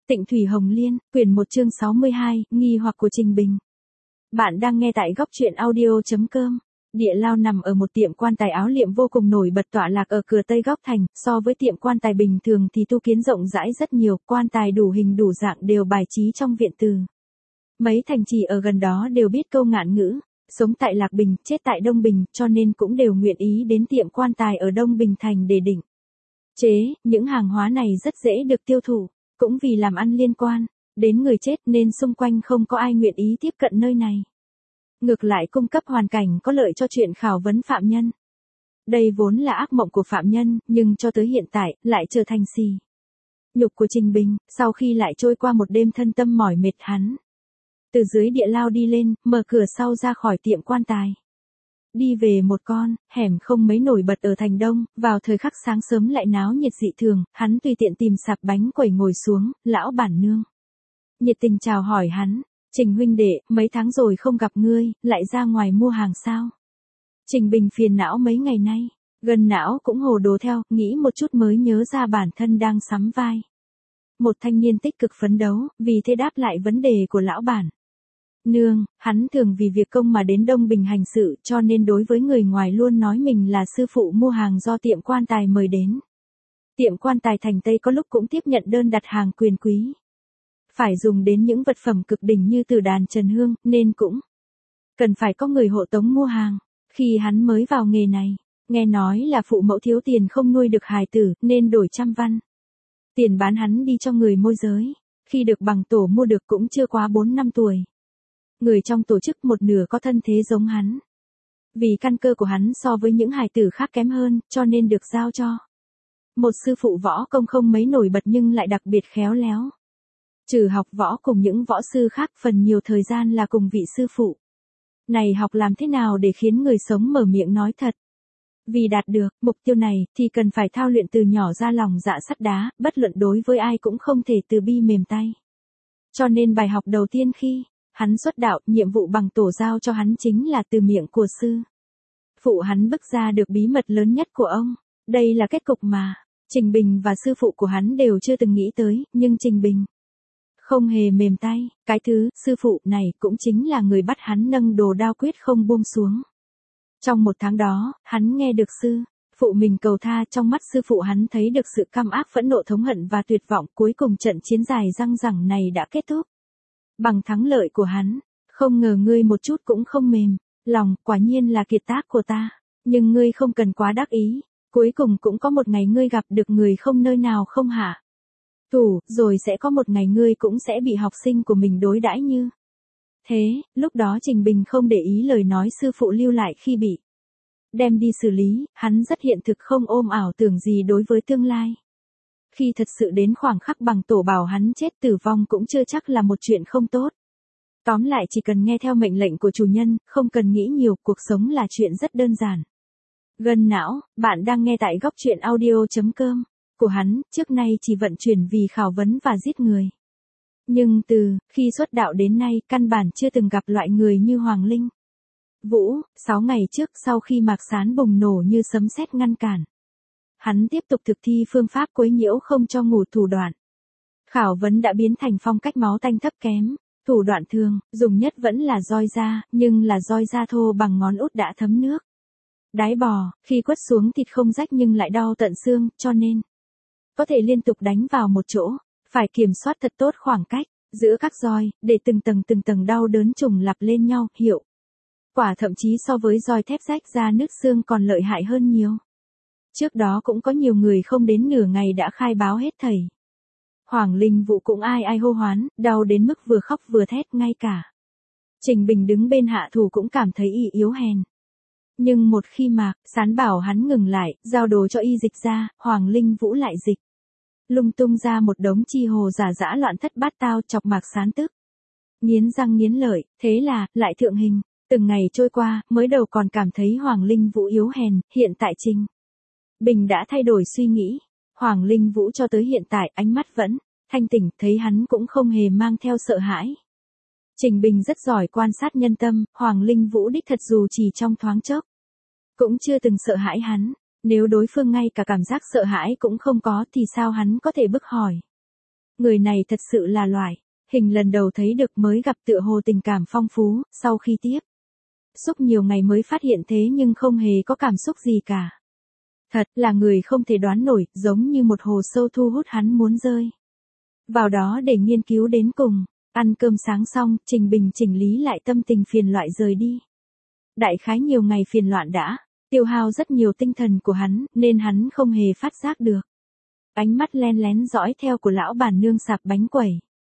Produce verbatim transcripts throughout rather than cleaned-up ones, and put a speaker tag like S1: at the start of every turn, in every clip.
S1: Tịnh Thủy Hồng Liên, quyển một chương sáu mươi hai, nghi hoặc của Trình Bình. Bạn đang nghe tại góc truyện audio.com. Địa Lao nằm ở một tiệm quan tài áo liệm vô cùng nổi bật tọa lạc ở cửa Tây Góc Thành, so với tiệm quan tài bình thường thì tu kiến rộng rãi rất nhiều, quan tài đủ hình đủ dạng đều bài trí trong viện từ. Mấy thành trì ở gần đó đều biết câu ngạn ngữ, sống tại Lạc Bình, chết tại Đông Bình, cho nên cũng đều nguyện ý đến tiệm quan tài ở Đông Bình Thành để định chế, những hàng hóa này rất dễ được tiêu thụ. Cũng vì làm ăn liên quan đến người chết nên xung quanh không có ai nguyện ý tiếp cận nơi này. Ngược lại cung cấp hoàn cảnh có lợi cho chuyện khảo vấn phạm nhân. Đây vốn là ác mộng của phạm nhân, nhưng cho tới hiện tại, lại trở thành xì nhục của Trình Bình, sau khi lại trôi qua một đêm thân tâm mỏi mệt hắn. Từ dưới địa lao đi lên, mở cửa sau ra khỏi tiệm quan tài. Đi về một con hẻm không mấy nổi bật ở thành Đông, vào thời khắc sáng sớm lại náo nhiệt dị thường, hắn tùy tiện tìm sạp bánh quẩy ngồi xuống, lão bản nương nhiệt tình chào hỏi hắn, Trình huynh đệ, mấy tháng rồi không gặp ngươi, lại ra ngoài mua hàng sao? Trình Bình phiền não mấy ngày nay, gần não cũng hồ đồ theo, nghĩ một chút mới nhớ ra bản thân đang sắm vai một thanh niên tích cực phấn đấu, vì thế đáp lại vấn đề của lão bản nương. Hắn thường vì việc công mà đến Đông Bình hành sự, cho nên đối với người ngoài luôn nói mình là sư phụ mua hàng do tiệm quan tài mời đến. Tiệm quan tài thành Tây có lúc cũng tiếp nhận đơn đặt hàng quyền quý, phải dùng đến những vật phẩm cực đỉnh như tử đàn trần hương, nên cũng cần phải có người hộ tống mua hàng. Khi hắn mới vào nghề này, nghe nói là phụ mẫu thiếu tiền không nuôi được hài tử, nên đổi trăm văn tiền bán hắn đi cho người môi giới. Khi được bằng tổ mua được cũng chưa quá bốn năm tuổi. Người trong tổ chức một nửa có thân thế giống hắn. Vì căn cơ của hắn so với những hài tử khác kém hơn, cho nên được giao cho một sư phụ võ công không mấy nổi bật nhưng lại đặc biệt khéo léo. Trừ học võ cùng những võ sư khác, phần nhiều thời gian là cùng vị sư phụ này học làm thế nào để khiến người sống mở miệng nói thật. Vì đạt được mục tiêu này thì cần phải thao luyện từ nhỏ ra lòng dạ sắt đá, bất luận đối với ai cũng không thể từ bi mềm tay. Cho nên bài học đầu tiên khi hắn xuất đạo, nhiệm vụ bằng tổ giao cho hắn chính là từ miệng của sư phụ hắn bức ra được bí mật lớn nhất của ông. Đây là kết cục mà Trình Bình và sư phụ của hắn đều chưa từng nghĩ tới, nhưng Trình Bình không hề mềm tay. Cái thứ sư phụ này cũng chính là người bắt hắn nâng đồ đao quyết không buông xuống. Trong một tháng đó, hắn nghe được sư phụ mình cầu tha, trong mắt sư phụ hắn thấy được sự căm ác phẫn nộ thống hận và tuyệt vọng. Cuối cùng trận chiến dài dằng dẳng này đã kết thúc bằng thắng lợi của hắn. Không ngờ ngươi một chút cũng không mềm lòng, quả nhiên là kiệt tác của ta. Nhưng ngươi không cần quá đắc ý, cuối cùng cũng có một ngày ngươi gặp được người không nơi nào không hạ thủ, rồi sẽ có một ngày ngươi cũng sẽ bị học sinh của mình đối đãi như thế. Lúc đó Trình Bình không để ý lời nói sư phụ lưu lại khi bị đem đi xử lý, hắn rất hiện thực, không ôm ảo tưởng gì đối với tương lai. Khi thật sự đến khoảng khắc bằng tổ bảo hắn chết, tử vong cũng chưa chắc là một chuyện không tốt. Tóm lại chỉ cần nghe theo mệnh lệnh của chủ nhân, không cần nghĩ nhiều, cuộc sống là chuyện rất đơn giản. Gần não, bạn đang nghe tại góc truyện audio.com. Của hắn, trước nay chỉ vận chuyển vì khảo vấn và giết người. Nhưng từ khi xuất đạo đến nay, căn bản chưa từng gặp loại người như Hoàng Linh Vũ. Sáu ngày trước, sau khi Mạc Sán bùng nổ như sấm sét ngăn cản, hắn tiếp tục thực thi phương pháp quấy nhiễu không cho ngủ thủ đoạn. Khảo vấn đã biến thành phong cách máu tanh thấp kém. Thủ đoạn thường dùng nhất vẫn là roi da, nhưng là roi da thô bằng ngón út đã thấm nước đái bò, khi quất xuống thịt không rách nhưng lại đau tận xương, cho nên có thể liên tục đánh vào một chỗ, phải kiểm soát thật tốt khoảng cách giữa các roi, để từng tầng từng tầng đau đớn trùng lặp lên nhau. Hiệu quả thậm chí so với roi thép rách ra nứt xương còn lợi hại hơn nhiều. Trước đó cũng có nhiều người không đến nửa ngày đã khai báo hết thảy. Hoàng Linh Vũ cũng ai ai hô hoán, đau đến mức vừa khóc vừa thét, ngay cả Trình Bình đứng bên hạ thủ cũng cảm thấy y yếu hèn. Nhưng một khi Mạc Sán bảo hắn ngừng lại, giao đồ cho y dịch ra, Hoàng Linh Vũ lại dịch lung tung ra một đống chi hồ giả dã loạn thất bát tao, chọc Mạc Sán tức nghiến răng nghiến lợi. Thế là lại thượng hình. Từng ngày trôi qua, mới đầu còn cảm thấy Hoàng Linh Vũ yếu hèn, hiện tại Trình Bình đã thay đổi suy nghĩ. Hoàng Linh Vũ cho tới hiện tại ánh mắt vẫn thanh tỉnh, thấy hắn cũng không hề mang theo sợ hãi. Trình Bình rất giỏi quan sát nhân tâm, Hoàng Linh Vũ đích thật dù chỉ trong thoáng chốc cũng chưa từng sợ hãi hắn. Nếu đối phương ngay cả cảm giác sợ hãi cũng không có thì sao hắn có thể bức hỏi Người này thật sự là loại, hình lần đầu thấy được mới gặp tựa hồ tình cảm phong phú, sau khi tiếp xúc nhiều ngày mới phát hiện thế nhưng không hề có cảm xúc gì cả. Thật là người không thể đoán nổi, giống như một hồ sâu thu hút hắn muốn rơi vào đó để nghiên cứu đến cùng. Ăn cơm sáng xong, Trình Bình chỉnh lý lại tâm tình phiền loạn rời đi. Đại khái nhiều ngày phiền loạn đã tiêu hao rất nhiều tinh thần của hắn, nên hắn không hề phát giác được. Ánh mắt len lén dõi theo của lão bản nương sạp bánh quẩy.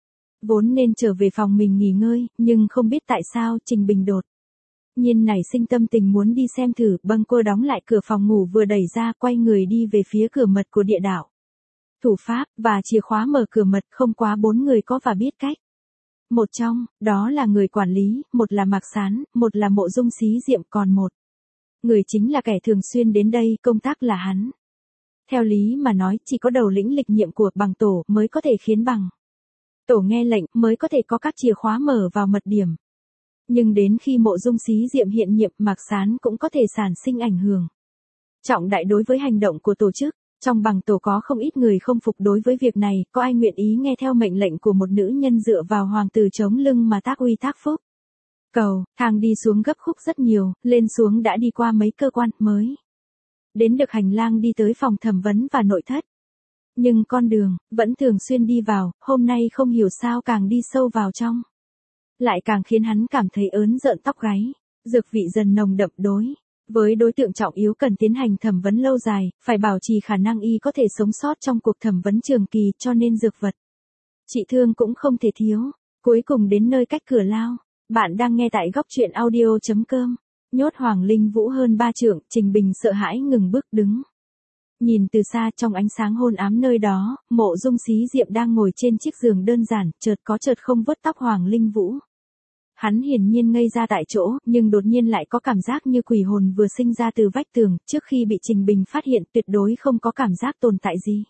S1: Vốn nên trở về phòng mình nghỉ ngơi, nhưng không biết tại sao Trình Bình đột nhiên nảy sinh tâm tình muốn đi xem thử. Bâng cô đóng lại cửa phòng ngủ vừa đẩy ra, quay người đi về phía cửa mật của địa đạo thủ pháp, và chìa khóa mở cửa mật không quá bốn người có và biết cách. Một trong đó là người quản lý, một là Mạc Sán, một là Mộ Dung Xí Diệm, còn một người chính là kẻ thường xuyên đến đây công tác là hắn. Theo lý mà nói, chỉ có đầu lĩnh lịch nhiệm của bằng tổ mới có thể khiến bằng tổ nghe lệnh, mới có thể có các chìa khóa mở vào mật điểm. Nhưng đến khi Mộ Dung Xí Diệm hiện nhiệm, Mạc Sán cũng có thể sản sinh ảnh hưởng trọng đại đối với hành động của tổ chức. Trong bằng tổ có không ít người không phục đối với việc này, có ai nguyện ý nghe theo mệnh lệnh của một nữ nhân dựa vào hoàng tử chống lưng mà tác uy tác phúc. Cầu thang đi xuống gấp khúc rất nhiều, lên xuống đã đi qua mấy cơ quan mới đến được hành lang đi tới phòng thẩm vấn và nội thất. Nhưng con đường vẫn thường xuyên đi vào, hôm nay không hiểu sao càng đi sâu vào trong, lại càng khiến hắn cảm thấy ớn rợn tóc gáy. Dược vị dần nồng đậm. Đối với đối tượng trọng yếu cần tiến hành thẩm vấn lâu dài, phải bảo trì khả năng y có thể sống sót trong cuộc thẩm vấn trường kỳ, cho nên dược vật trị thương cũng không thể thiếu. Cuối cùng đến nơi cách cửa lao. Bạn đang nghe tại góc truyện audio chấm com. Nhốt Hoàng Linh Vũ hơn ba trượng, Trình Bình sợ hãi ngừng bước đứng. Nhìn từ xa, trong ánh sáng hôn ám nơi đó, Mộ Dung Xí Diệm đang ngồi trên chiếc giường đơn giản, chợt có chợt không vuốt tóc Hoàng Linh Vũ. Hắn hiển nhiên ngây ra tại chỗ, nhưng đột nhiên lại có cảm giác như quỷ hồn vừa sinh ra từ vách tường, trước khi bị Trình Bình phát hiện tuyệt đối không có cảm giác tồn tại gì.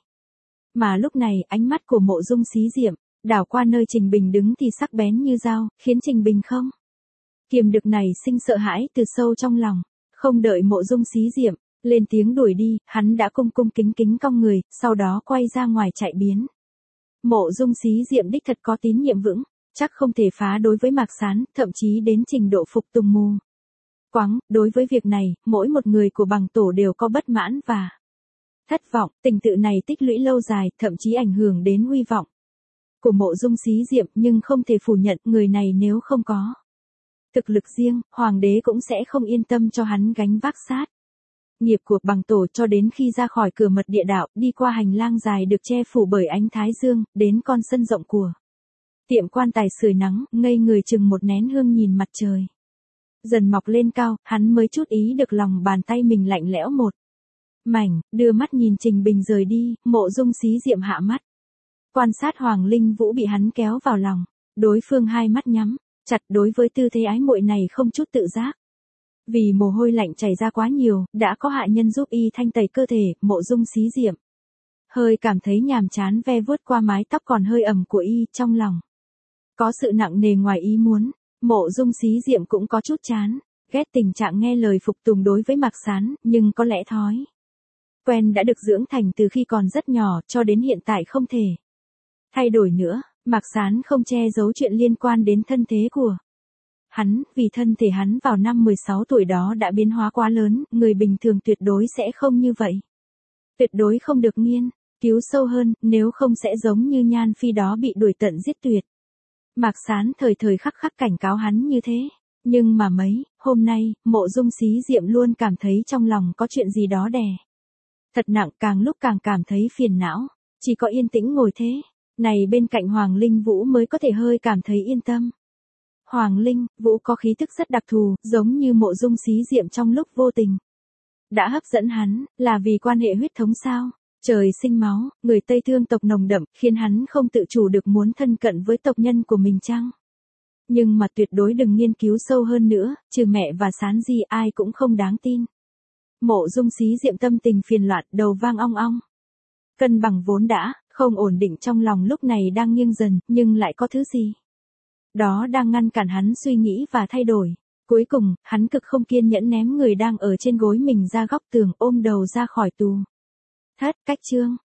S1: Mà lúc này, ánh mắt của Mộ Dung Xí Diệm đảo qua nơi Trình Bình đứng thì sắc bén như dao, khiến Trình Bình không kiềm được nảy sinh sợ hãi từ sâu trong lòng. Không đợi Mộ Dung Xí Diệm lên tiếng đuổi đi, hắn đã cung cung kính kính cong người, sau đó quay ra ngoài chạy biến. Mộ Dung Xí Diệm đích thật có tín nhiệm vững, chắc không thể phá đối với Mạc Sán, thậm chí đến trình độ phục tùng mù quáng. Đối với việc này, mỗi một người của bằng tổ đều có bất mãn và thất vọng. Tình tự này tích lũy lâu dài, thậm chí ảnh hưởng đến uy vọng của Mộ Dung Xí Diệm, nhưng không thể phủ nhận người này nếu không có thực lực riêng, hoàng đế cũng sẽ không yên tâm cho hắn gánh vác sát nghiệp của bằng tổ. Cho đến khi ra khỏi cửa mật địa đạo, đi qua hành lang dài được che phủ bởi ánh thái dương, đến con sân rộng của tiệm quan tài sưởi nắng, ngây người chừng một nén hương nhìn mặt trời dần mọc lên cao, hắn mới chút ý được lòng bàn tay mình lạnh lẽo một mảnh, đưa mắt nhìn Trình Bình rời đi. Mộ Dung Xí Diệm hạ mắt quan sát Hoàng Linh Vũ bị hắn kéo vào lòng, đối phương hai mắt nhắm chặt, đối với tư thế ái muội này không chút tự giác. Vì mồ hôi lạnh chảy ra quá nhiều, đã có hạ nhân giúp y thanh tẩy cơ thể. Mộ Dung Xí Diệm hơi cảm thấy nhàm chán ve vuốt qua mái tóc còn hơi ẩm của y, trong lòng có sự nặng nề ngoài ý muốn. Mộ Dung Xí Diệm cũng có chút chán ghét tình trạng nghe lời phục tùng đối với Mạc Sán, nhưng có lẽ thói quen đã được dưỡng thành từ khi còn rất nhỏ, cho đến hiện tại không thể thay đổi nữa. Mạc Sán không che giấu chuyện liên quan đến thân thế của hắn, vì thân thể hắn vào năm mười sáu tuổi đó đã biến hóa quá lớn, người bình thường tuyệt đối sẽ không như vậy. Tuyệt đối không được nghiên cứu sâu hơn, nếu không sẽ giống như Nhan Phi đó bị đuổi tận giết tuyệt. Mạc Sán thời thời khắc khắc cảnh cáo hắn như thế, nhưng mà mấy hôm nay, Mộ Dung Xí Diệm luôn cảm thấy trong lòng có chuyện gì đó đè thật nặng, càng lúc càng cảm thấy phiền não. Chỉ có yên tĩnh ngồi thế này bên cạnh Hoàng Linh Vũ mới có thể hơi cảm thấy yên tâm. Hoàng Linh Vũ có khí thức rất đặc thù, giống như Mộ Dung Xí Diệm trong lúc vô tình đã hấp dẫn hắn, là vì quan hệ huyết thống sao? Trời sinh máu, người Tây thương tộc nồng đậm, khiến hắn không tự chủ được muốn thân cận với tộc nhân của mình chăng? Nhưng mà tuyệt đối đừng nghiên cứu sâu hơn nữa, trừ mẹ và Sán Di ai cũng không đáng tin. Mộ Dung Xí Diệm tâm tình phiền loạn, đầu vang ong ong. Cân bằng vốn đã không ổn định trong lòng lúc này đang nghiêng dần, nhưng lại có thứ gì đó đang ngăn cản hắn suy nghĩ và thay đổi. Cuối cùng, hắn cực không kiên nhẫn ném người đang ở trên gối mình ra góc tường, ôm đầu ra khỏi tù thất. Cách chương